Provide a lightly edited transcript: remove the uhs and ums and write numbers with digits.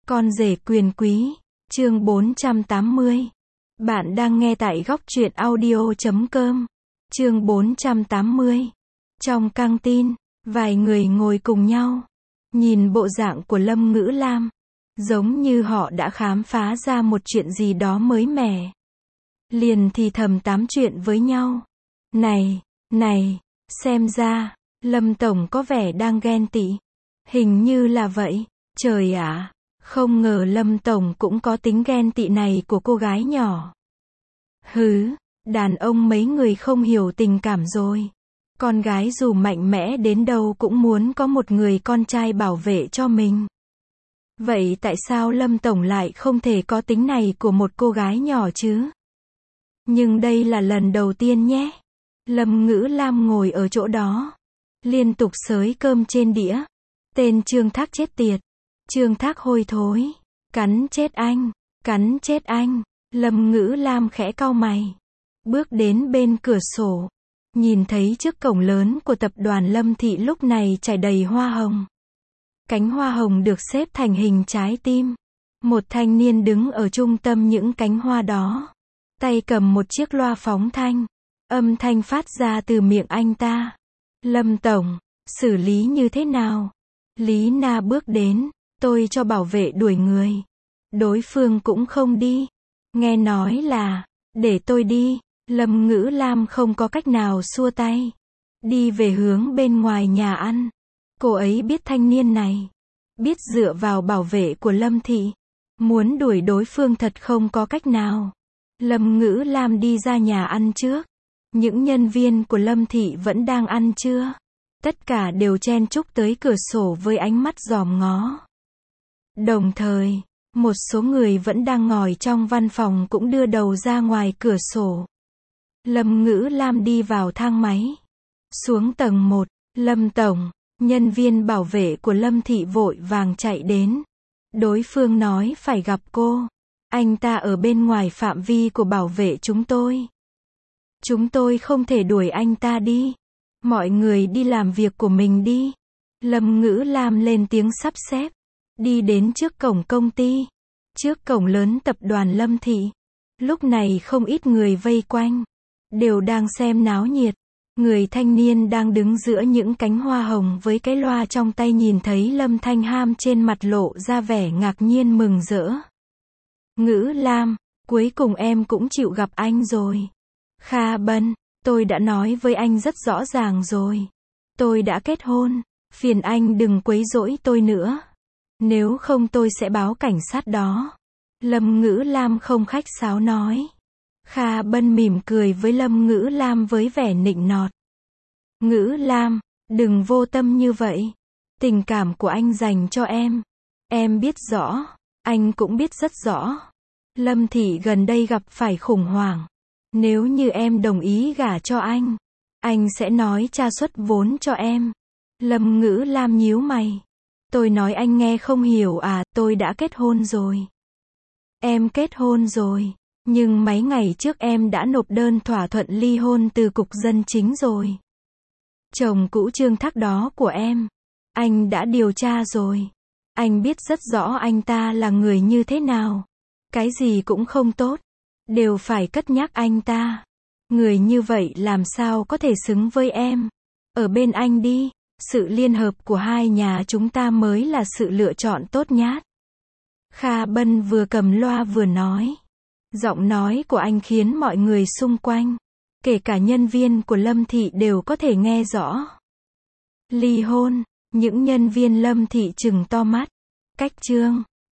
Con rể quyền quý, chương 480. Bạn đang nghe tại góc truyện audio.com. Chương 480. Trong căng tin, vài người ngồi cùng nhau. Nhìn bộ dạng của Lâm Ngữ Lam, giống như họ đã khám phá ra một chuyện gì đó mới mẻ. Liền thì thầm tám chuyện với nhau. Này, xem ra, Lâm Tổng có vẻ đang ghen tị. Hình như là vậy. Trời ạ, không ngờ Lâm Tổng cũng có tính ghen tị này của cô gái nhỏ. Hứ, đàn ông mấy người không hiểu tình cảm rồi. Con gái dù mạnh mẽ đến đâu cũng muốn có một người con trai bảo vệ cho mình. Vậy tại sao Lâm Tổng lại không thể có tính này của một cô gái nhỏ chứ? Nhưng đây là lần đầu tiên nhé. Lâm Ngữ Lam ngồi ở chỗ đó, liên tục xới cơm trên đĩa. Tên Trương Thác chết tiệt. Trương Thác hôi thối. Cắn chết anh. Lâm Ngữ Lam khẽ cau mày. Bước đến bên cửa sổ. Nhìn thấy trước cổng lớn của tập đoàn Lâm Thị lúc này trải đầy hoa hồng. Cánh hoa hồng được xếp thành hình trái tim. Một thanh niên đứng ở trung tâm những cánh hoa đó. Tay cầm một chiếc loa phóng thanh. Âm thanh phát ra từ miệng anh ta. Lâm Tổng, xử lý như thế nào? Lý Na bước đến. Tôi cho bảo vệ đuổi người. Đối phương cũng không đi. Nghe nói là, để tôi đi. Lâm Ngữ Lam không có cách nào xua tay. Đi về hướng bên ngoài nhà ăn. Cô ấy biết thanh niên này. Biết dựa vào bảo vệ của Lâm Thị. Muốn đuổi đối phương thật không có cách nào. Lâm Ngữ Lam đi ra nhà ăn trước. Những nhân viên của Lâm Thị vẫn đang ăn trưa. Tất cả đều chen chúc tới cửa sổ với ánh mắt dòm ngó. Đồng thời, một số người vẫn đang ngồi trong văn phòng cũng đưa đầu ra ngoài cửa sổ. Lâm Ngữ Lam đi vào thang máy. Xuống tầng 1, Lâm Tổng, nhân viên bảo vệ của Lâm Thị vội vàng chạy đến. Đối phương nói phải gặp cô. Anh ta ở bên ngoài phạm vi của bảo vệ chúng tôi. Chúng tôi không thể đuổi anh ta đi. Mọi người đi làm việc của mình đi. Lâm Ngữ Lam lên tiếng sắp xếp. Đi đến trước cổng công ty. Trước cổng lớn tập đoàn Lâm Thị. Lúc này không ít người vây quanh. Đều đang xem náo nhiệt. Người thanh niên đang đứng giữa những cánh hoa hồng với cái loa trong tay nhìn thấy Lâm Thanh Ham trên mặt lộ ra vẻ ngạc nhiên mừng rỡ. Ngữ Lam, cuối cùng em cũng chịu gặp anh rồi. Kha Bân, tôi đã nói với anh rất rõ ràng rồi. Tôi đã kết hôn. Phiền anh đừng quấy rỗi tôi nữa. Nếu không tôi sẽ báo cảnh sát đó. Lâm Ngữ Lam không khách sáo nói. Kha Bân mỉm cười với Lâm Ngữ Lam với vẻ nịnh nọt. Ngữ Lam, đừng vô tâm như vậy. Tình cảm của anh dành cho em biết rõ. Anh cũng biết rất rõ. Lâm Thị gần đây gặp phải khủng hoảng. Nếu như em đồng ý gả cho anh sẽ nói tra xuất vốn cho em. Lâm Ngữ Lam nhíu mày. Tôi nói anh nghe không hiểu à, tôi đã kết hôn rồi. Em kết hôn rồi, nhưng mấy ngày trước em đã nộp đơn thỏa thuận ly hôn từ cục dân chính rồi. Chồng cũ Trương Thác đó của em, anh đã điều tra rồi. Anh biết rất rõ anh ta là người như thế nào. Cái gì cũng không tốt, đều phải cất nhắc anh ta. Người như vậy làm sao có thể xứng với em. Ở bên anh đi. Sự liên hợp của hai nhà chúng ta mới là sự lựa chọn tốt nhất. Kha Bân vừa cầm loa vừa nói. Giọng nói của anh khiến mọi người xung quanh, kể cả nhân viên của Lâm Thị đều có thể nghe rõ. Ly hôn, những nhân viên Lâm Thị trừng to mắt. Cách trương,